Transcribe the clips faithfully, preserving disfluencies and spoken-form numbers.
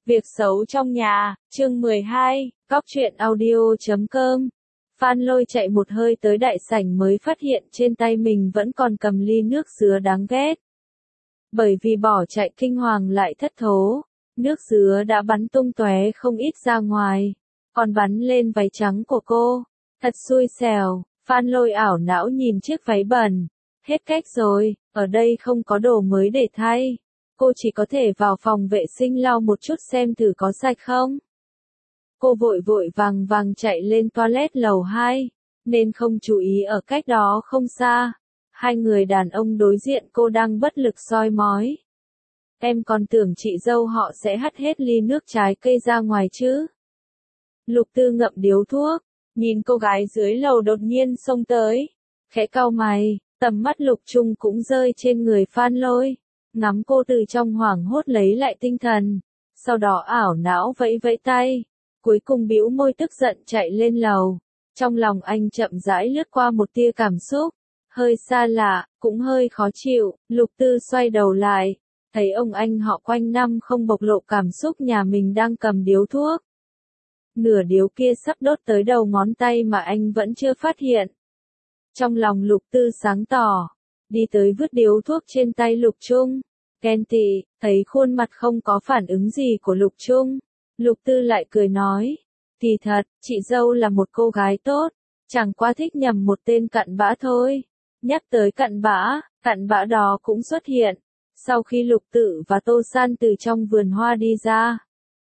Việc xấu trong nhà, chương mười hai, Cóc truyện audio chấm com. Phan Lôi chạy một hơi tới đại sảnh mới phát hiện trên tay mình vẫn còn cầm ly nước dứa đáng ghét. Bởi vì bỏ chạy kinh hoàng lại thất thố, nước dứa đã bắn tung tóe không ít ra ngoài, còn bắn lên váy trắng của cô. Thật xui xẻo, Phan Lôi ảo não nhìn chiếc váy bẩn. Hết cách rồi, ở đây không có đồ mới để thay. Cô chỉ có thể vào phòng vệ sinh lau một chút xem thử có sạch không. Cô vội vội vàng vàng chạy lên toilet lầu hai, nên không chú ý ở cách đó không xa. Hai người đàn ông đối diện cô đang bất lực soi mói. Em còn tưởng chị dâu họ sẽ hắt hết ly nước trái cây ra ngoài chứ. Lục Tư ngậm điếu thuốc, nhìn cô gái dưới lầu đột nhiên xông tới. Khẽ cau mày, tầm mắt Lục Trung cũng rơi trên người Phan Lôi. Ngắm cô từ trong hoảng hốt lấy lại tinh thần, sau đó ảo não vẫy vẫy tay, cuối cùng bĩu môi tức giận chạy lên lầu. Trong lòng anh chậm rãi lướt qua một tia cảm xúc, hơi xa lạ, cũng hơi khó chịu. Lục Tư xoay đầu lại, thấy ông anh họ quanh năm không bộc lộ cảm xúc nhà mình đang cầm điếu thuốc. Nửa điếu kia sắp đốt tới đầu ngón tay mà anh vẫn chưa phát hiện. Trong lòng Lục Tư sáng tỏ, đi tới vứt điếu thuốc trên tay Lục Trung. Ghen tị, thấy khuôn mặt không có phản ứng gì của Lục Trung, Lục Tư lại cười nói, kỳ thật, chị dâu là một cô gái tốt, chẳng qua thích nhầm một tên cặn bã thôi. Nhắc tới cặn bã, cặn bã đó cũng xuất hiện, sau khi Lục Tự và Tô San từ trong vườn hoa đi ra.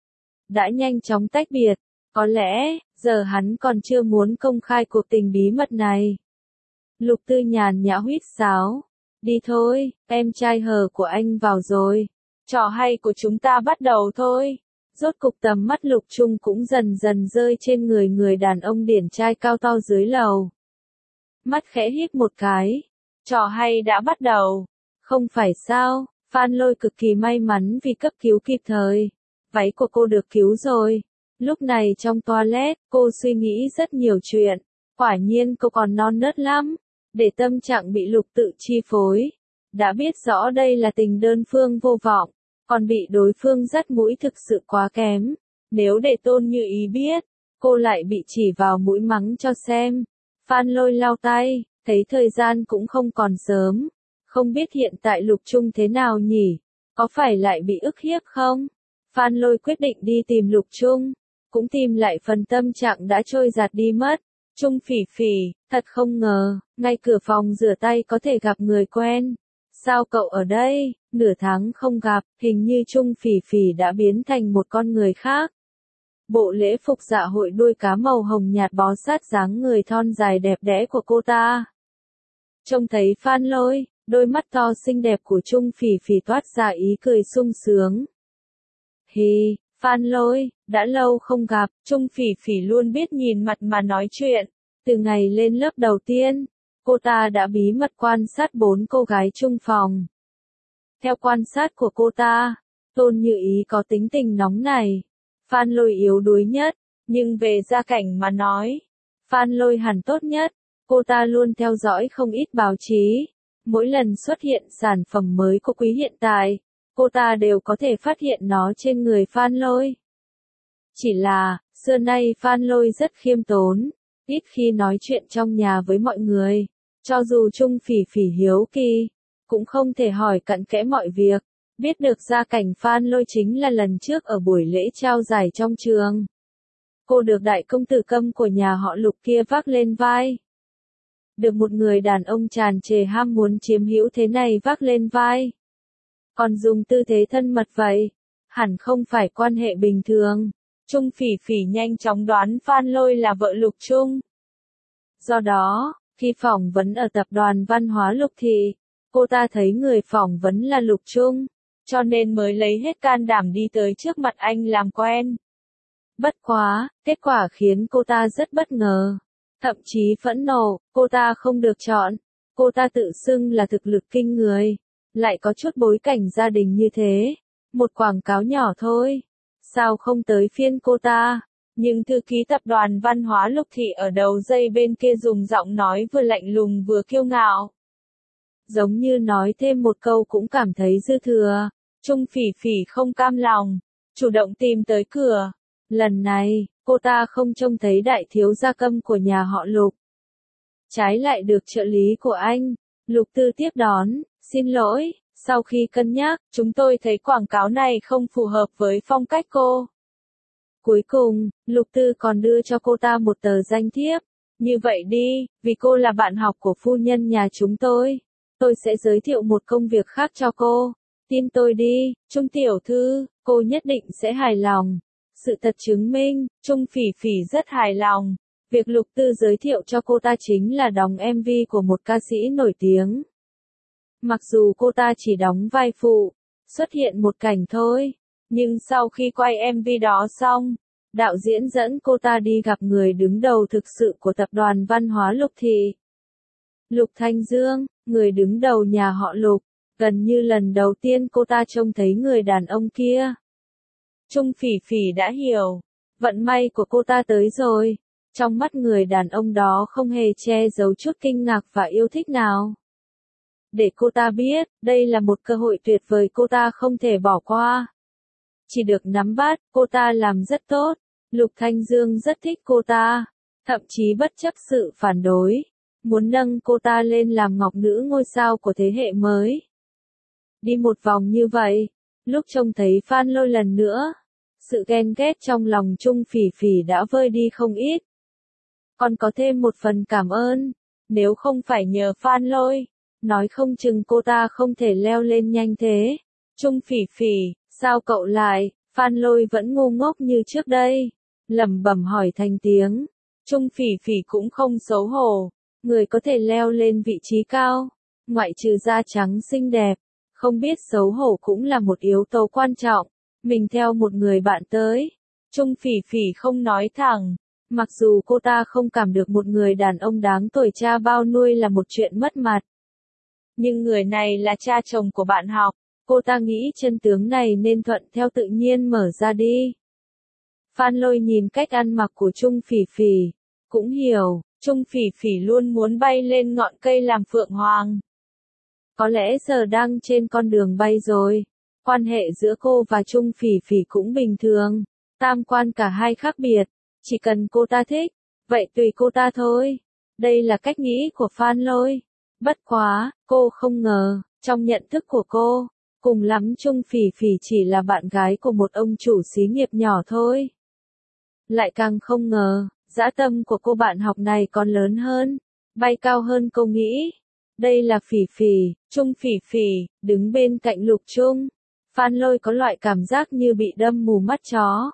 Đã nhanh chóng tách biệt, có lẽ, giờ hắn còn chưa muốn công khai cuộc tình bí mật này. Lục Tư nhàn nhã huýt sáo. Đi thôi, em trai hờ của anh vào rồi. Trò hay của chúng ta bắt đầu thôi. Rốt cục tầm mắt Lục Trung cũng dần dần rơi trên người người đàn ông điển trai cao to dưới lầu. Mắt khẽ híp một cái. Trò hay đã bắt đầu. Không phải sao, Phan Lôi cực kỳ may mắn vì cấp cứu kịp thời. Váy của cô được cứu rồi. Lúc này trong toilet, cô suy nghĩ rất nhiều chuyện. Quả nhiên cô còn non nớt lắm. Để tâm trạng bị Lục Tự chi phối. Đã biết rõ đây là tình đơn phương vô vọng, còn bị đối phương dắt mũi thực sự quá kém. Nếu để Tôn Như Ý biết, cô lại bị chỉ vào mũi mắng cho xem. Phan Lôi lau tay, thấy thời gian cũng không còn sớm. Không biết hiện tại Lục Trung thế nào nhỉ? Có phải lại bị ức hiếp không? Phan Lôi quyết định đi tìm Lục Trung, cũng tìm lại phần tâm trạng đã trôi giạt đi mất. Trung Phỉ Phỉ, thật không ngờ, ngay cửa phòng rửa tay có thể gặp người quen. Sao cậu ở đây? Nửa tháng không gặp, hình như Trung Phỉ Phỉ đã biến thành một con người khác. Bộ lễ phục dạ hội đuôi cá màu hồng nhạt bó sát dáng người thon dài đẹp đẽ của cô ta. Trông thấy Phan Lôi, đôi mắt to xinh đẹp của Trung Phỉ Phỉ toát ra ý cười sung sướng. Hì, Phan Lôi, đã lâu không gặp. Trung Phỉ Phỉ luôn biết nhìn mặt mà nói chuyện. Từ ngày lên lớp đầu tiên, cô ta đã bí mật quan sát bốn cô gái chung phòng. Theo quan sát của cô ta, Tôn Như Ý có tính tình nóng này, Phan Lôi yếu đuối nhất, nhưng về gia cảnh mà nói, Phan Lôi hẳn tốt nhất. Cô ta luôn theo dõi không ít báo chí, mỗi lần xuất hiện sản phẩm mới của quý hiện tại, cô ta đều có thể phát hiện nó trên người Phan Lôi. Chỉ là, xưa nay Phan Lôi rất khiêm tốn, ít khi nói chuyện trong nhà với mọi người. Cho dù Trung Phỉ Phỉ hiếu kỳ, cũng không thể hỏi cặn kẽ mọi việc. Biết được gia cảnh Phan Lôi chính là lần trước ở buổi lễ trao giải trong trường. Cô được đại công tử Câm của nhà họ Lục kia vác lên vai. Được một người đàn ông tràn trề ham muốn chiếm hữu thế này vác lên vai. Còn dùng tư thế thân mật vậy, hẳn không phải quan hệ bình thường. Trung Phỉ Phỉ nhanh chóng đoán Phan Lôi là vợ Lục Trung. Do đó, khi phỏng vấn ở tập đoàn văn hóa Lục Thị, cô ta thấy người phỏng vấn là Lục Trung, cho nên mới lấy hết can đảm đi tới trước mặt anh làm quen. Bất quá, kết quả khiến cô ta rất bất ngờ, thậm chí phẫn nộ. Cô ta không được chọn, cô ta tự xưng là thực lực kinh người, lại có chút bối cảnh gia đình như thế, một quảng cáo nhỏ thôi. Sao không tới phiên cô ta? Nhưng thư ký tập đoàn văn hóa Lục Thị ở đầu dây bên kia dùng giọng nói vừa lạnh lùng vừa kiêu ngạo. Giống như nói thêm một câu cũng cảm thấy dư thừa. Trung Phỉ Phỉ không cam lòng. chủ động tìm tới cửa. Lần này, cô ta không trông thấy đại thiếu gia Câm của nhà họ Lục. Trái lại được trợ lý của anh, Lục Tư tiếp đón, xin lỗi, sau khi cân nhắc, chúng tôi thấy quảng cáo này không phù hợp với phong cách cô. Cuối cùng, Lục Tư còn đưa cho cô ta một tờ danh thiếp. Như vậy đi, vì cô là bạn học của phu nhân nhà chúng tôi, tôi sẽ giới thiệu một công việc khác cho cô. Tin tôi đi, Trung tiểu thư, cô nhất định sẽ hài lòng. Sự thật chứng minh, Trung Phỉ Phỉ rất hài lòng. Việc Lục Tư giới thiệu cho cô ta chính là đóng em vê của một ca sĩ nổi tiếng. Mặc dù cô ta chỉ đóng vai phụ, xuất hiện một cảnh thôi, nhưng sau khi quay em vê đó xong, đạo diễn dẫn cô ta đi gặp người đứng đầu thực sự của tập đoàn văn hóa Lục Thị. Lục Thanh Dương, người đứng đầu nhà họ Lục, gần như lần đầu tiên cô ta trông thấy người đàn ông kia. Trung Phỉ Phỉ đã hiểu, vận may của cô ta tới rồi. Trong mắt người đàn ông đó không hề che giấu chút kinh ngạc và yêu thích nào. Để cô ta biết, đây là một cơ hội tuyệt vời cô ta không thể bỏ qua. Chỉ được nắm bắt, cô ta làm rất tốt. Lục Thanh Dương rất thích cô ta, thậm chí bất chấp sự phản đối, muốn nâng cô ta lên làm ngọc nữ ngôi sao của thế hệ mới. Đi một vòng như vậy, lúc trông thấy Phan Lôi lần nữa, sự ghen ghét trong lòng Trung Phỉ Phỉ đã vơi đi không ít. Còn có thêm một phần cảm ơn, nếu không phải nhờ Phan Lôi, nói không chừng cô ta không thể leo lên nhanh thế. Trung Phỉ Phỉ, sao cậu lại, Phan Lôi vẫn ngu ngốc như trước đây, lẩm bẩm hỏi thành tiếng. Trung Phỉ Phỉ cũng không xấu hổ, người có thể leo lên vị trí cao, ngoại trừ da trắng xinh đẹp, không biết xấu hổ cũng là một yếu tố quan trọng. Mình theo một người bạn tới, Trung Phỉ Phỉ không nói thẳng. Mặc dù cô ta không cảm được một người đàn ông đáng tuổi cha bao nuôi là một chuyện mất mặt. Nhưng người này là cha chồng của bạn học, cô ta nghĩ chân tướng này nên thuận theo tự nhiên mở ra đi. Phan Lôi nhìn cách ăn mặc của Trung Phỉ Phỉ, cũng hiểu, Trung Phỉ Phỉ luôn muốn bay lên ngọn cây làm phượng hoàng. Có lẽ giờ đang trên con đường bay rồi. Quan hệ giữa cô và Trung Phỉ Phỉ cũng bình thường, tam quan cả hai khác biệt. Chỉ cần cô ta thích, vậy tùy cô ta thôi. Đây là cách nghĩ của Phan Lôi. Bất quá, cô không ngờ, trong nhận thức của cô, cùng lắm Trung Phỉ Phỉ chỉ là bạn gái của một ông chủ xí nghiệp nhỏ thôi. Lại càng không ngờ, dã tâm của cô bạn học này còn lớn hơn, bay cao hơn cô nghĩ. Đây là Phỉ Phỉ, Trung Phỉ Phỉ, đứng bên cạnh Lục Trung. Phan Lôi có loại cảm giác như bị đâm mù mắt chó.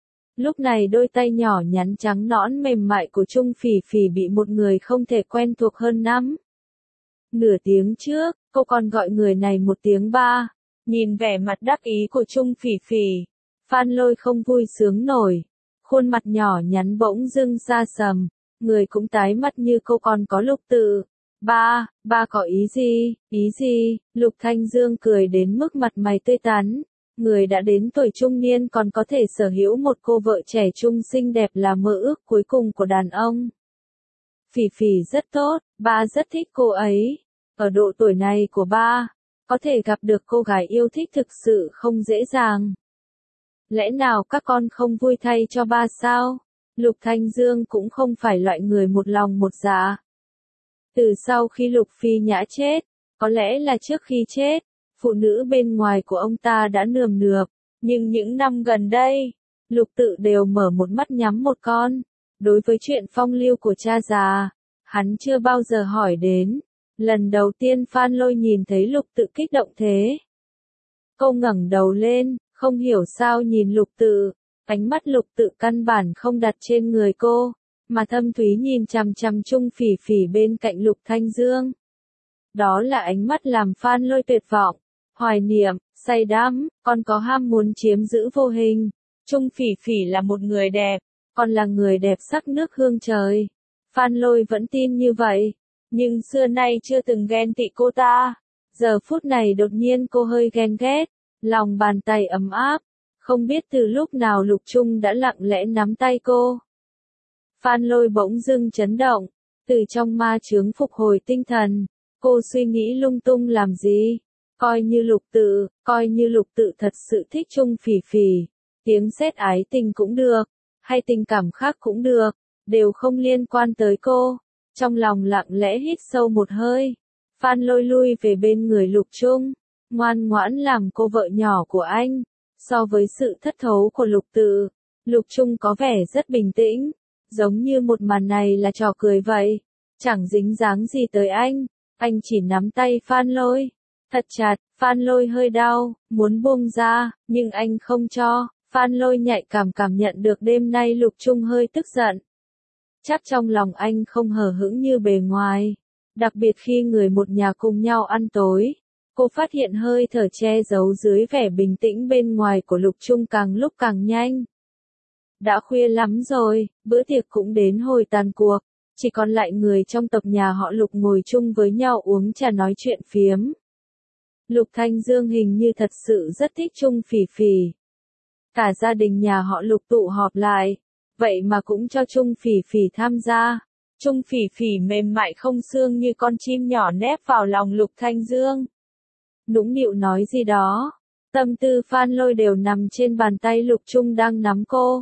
Lúc này đôi tay nhỏ nhắn trắng nõn mềm mại của Trung Phỉ Phỉ bị một người không thể quen thuộc hơn năm. Nửa tiếng trước, cô còn gọi người này một tiếng ba. Nhìn vẻ mặt đắc ý của Trung Phỉ Phỉ, Phan Lôi không vui sướng nổi. Khuôn mặt nhỏ nhắn bỗng dưng xa sầm, người cũng tái mặt như cô còn có Lục Tự. Ba, ba có ý gì, ý gì? Lục Thanh Dương cười đến mức mặt mày tươi tắn. Người đã đến tuổi trung niên còn có thể sở hữu một cô vợ trẻ trung xinh đẹp là mơ ước cuối cùng của đàn ông. Phỉ Phỉ rất tốt, ba rất thích cô ấy. Ở độ tuổi này của ba, có thể gặp được cô gái yêu thích thực sự không dễ dàng. Lẽ nào các con không vui thay cho ba sao? Lục Thanh Dương cũng không phải loại người một lòng một dạ. Từ sau khi Lục Phi Nhã chết, có lẽ là trước khi chết, phụ nữ bên ngoài của ông ta đã nườm nượp, nhưng những năm gần đây, Lục Tự đều mở một mắt nhắm một con. Đối với chuyện phong lưu của cha già, hắn chưa bao giờ hỏi đến. Lần đầu tiên Phan Lôi nhìn thấy Lục Tự kích động thế. Cô ngẩng đầu lên, không hiểu sao nhìn Lục Tự, ánh mắt Lục Tự căn bản không đặt trên người cô, mà thâm thúy nhìn chằm chằm Trung Phỉ Phỉ bên cạnh Lục Thanh Dương. Đó là ánh mắt làm Phan Lôi tuyệt vọng, hoài niệm, say đắm, còn có ham muốn chiếm giữ vô hình. Trung Phỉ Phỉ là một người đẹp, còn là người đẹp sắc nước hương trời. Phan Lôi vẫn tin như vậy, nhưng xưa nay chưa từng ghen tị cô ta. Giờ phút này đột nhiên cô hơi ghen ghét, lòng bàn tay ấm áp, không biết từ lúc nào Lục Trung đã lặng lẽ nắm tay cô. Phan Lôi bỗng dưng chấn động, từ trong ma chướng phục hồi tinh thần, cô suy nghĩ lung tung làm gì, coi như Lục Tự, coi như Lục Tự thật sự thích Trung Phỉ Phỉ, tiếng sét ái tình cũng được, hay tình cảm khác cũng được, đều không liên quan tới cô. Trong lòng lặng lẽ hít sâu một hơi, Phan Lôi lui về bên người Lục Trung, ngoan ngoãn làm cô vợ nhỏ của anh. So với sự thất thố của Lục Tự, Lục Trung có vẻ rất bình tĩnh, giống như một màn này là trò cười vậy, chẳng dính dáng gì tới anh. Anh chỉ nắm tay Phan Lôi thật chặt, Phan Lôi hơi đau, muốn buông ra, nhưng anh không cho. Phan Lôi nhạy cảm cảm nhận được đêm nay Lục Trung hơi tức giận. Chắc trong lòng anh không hờ hững như bề ngoài, đặc biệt khi người một nhà cùng nhau ăn tối. Cô phát hiện hơi thở che giấu dưới vẻ bình tĩnh bên ngoài của Lục Trung càng lúc càng nhanh. Đã khuya lắm rồi, bữa tiệc cũng đến hồi tàn cuộc, chỉ còn lại người trong tộc nhà họ Lục ngồi chung với nhau uống trà nói chuyện phiếm. Lục Thanh Dương hình như thật sự rất thích Trung Phỉ Phỉ. Cả gia đình nhà họ Lục tụ họp lại, vậy mà cũng cho Trung Phỉ Phỉ tham gia. Trung Phỉ Phỉ mềm mại không xương như con chim nhỏ nép vào lòng Lục Thanh Dương. Nũng nịu nói gì đó, tâm tư Phan Lôi đều nằm trên bàn tay Lục Trung đang nắm cô.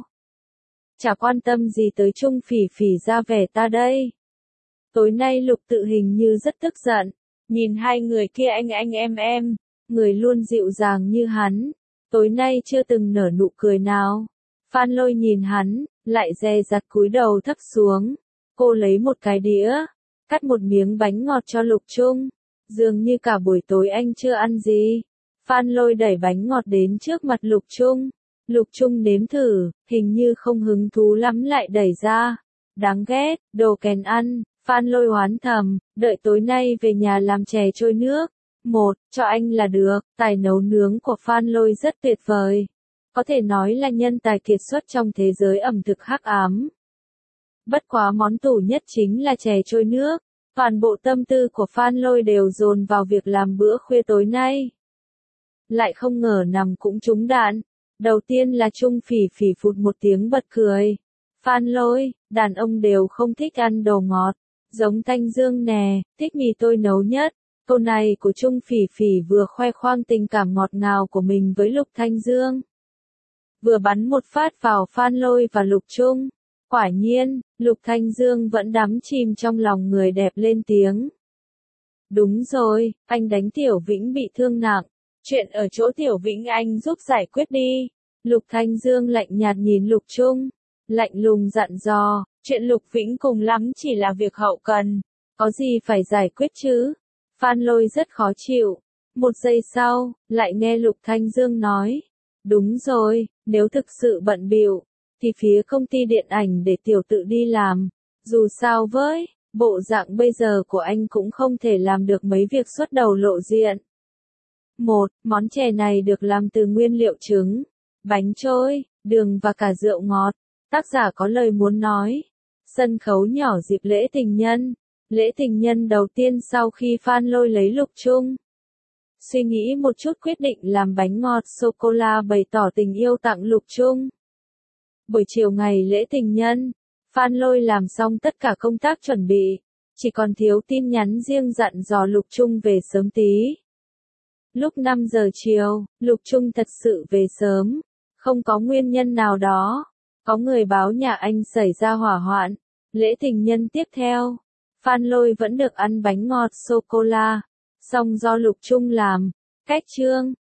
Chả quan tâm gì tới Trung Phỉ Phỉ ra vẻ ta đây. Tối nay Lục Tự hình như rất tức giận, nhìn hai người kia anh anh em em, người luôn dịu dàng như hắn, tối nay chưa từng nở nụ cười nào. Phan Lôi nhìn hắn, lại dè dặt cúi đầu thấp xuống. Cô lấy một cái đĩa, cắt một miếng bánh ngọt cho Lục Trung. Dường như cả buổi tối anh chưa ăn gì. Phan Lôi đẩy bánh ngọt đến trước mặt Lục Trung. Lục Trung nếm thử, hình như không hứng thú lắm lại đẩy ra. Đáng ghét, đồ kèn ăn. Phan Lôi oán thầm, đợi tối nay về nhà làm chè trôi nước. Một, cho anh là được. Tài nấu nướng của Phan Lôi rất tuyệt vời. Có thể nói là nhân tài kiệt xuất trong thế giới ẩm thực hắc ám. Bất quá món tủ nhất chính là chè trôi nước. Toàn bộ tâm tư của Phan Lôi đều dồn vào việc làm bữa khuya tối nay. Lại không ngờ nằm cũng trúng đạn. Đầu tiên là Trung Phỉ Phỉ phụt một tiếng bật cười. Phan Lôi, đàn ông đều không thích ăn đồ ngọt. Giống Thanh Dương nè, thích mì tôi nấu nhất. Câu này của Trung Phỉ Phỉ vừa khoe khoang tình cảm ngọt ngào của mình với Lục Thanh Dương, vừa bắn một phát vào Phan Lôi và Lục Trung. Quả nhiên, Lục Thanh Dương vẫn đắm chìm trong lòng người đẹp lên tiếng. Đúng rồi, anh đánh Tiểu Vĩnh bị thương nặng. Chuyện ở chỗ Tiểu Vĩnh anh giúp giải quyết đi. Lục Thanh Dương lạnh nhạt nhìn Lục Trung, lạnh lùng dặn dò, chuyện Lục Vĩnh cùng lắm chỉ là việc hậu cần, có gì phải giải quyết chứ. Phan Lôi rất khó chịu. Một giây sau, lại nghe Lục Thanh Dương nói, đúng rồi, nếu thực sự bận bịu thì phía công ty điện ảnh để Tiểu Tự đi làm. Dù sao với bộ dạng bây giờ của anh cũng không thể làm được mấy việc xuất đầu lộ diện. Một, món chè này được làm từ nguyên liệu trứng, bánh trôi, đường và cả rượu ngọt. Tác giả có lời muốn nói. Sân khấu nhỏ dịp lễ tình nhân. Lễ tình nhân đầu tiên sau khi Phan Lôi lấy Lục Trung. Suy nghĩ một chút quyết định làm bánh ngọt sô-cô-la bày tỏ tình yêu tặng Lục Trung. Buổi chiều ngày lễ tình nhân, Phan Lôi làm xong tất cả công tác chuẩn bị, chỉ còn thiếu tin nhắn riêng dặn dò Lục Trung về sớm tí. Lúc năm giờ chiều, Lục Trung thật sự về sớm, không có nguyên nhân nào đó. Có người báo nhà anh xảy ra hỏa hoạn. Lễ tình nhân tiếp theo, Phan Lôi vẫn được ăn bánh ngọt sô-cô-la, song do Lục Trung làm, cách trương,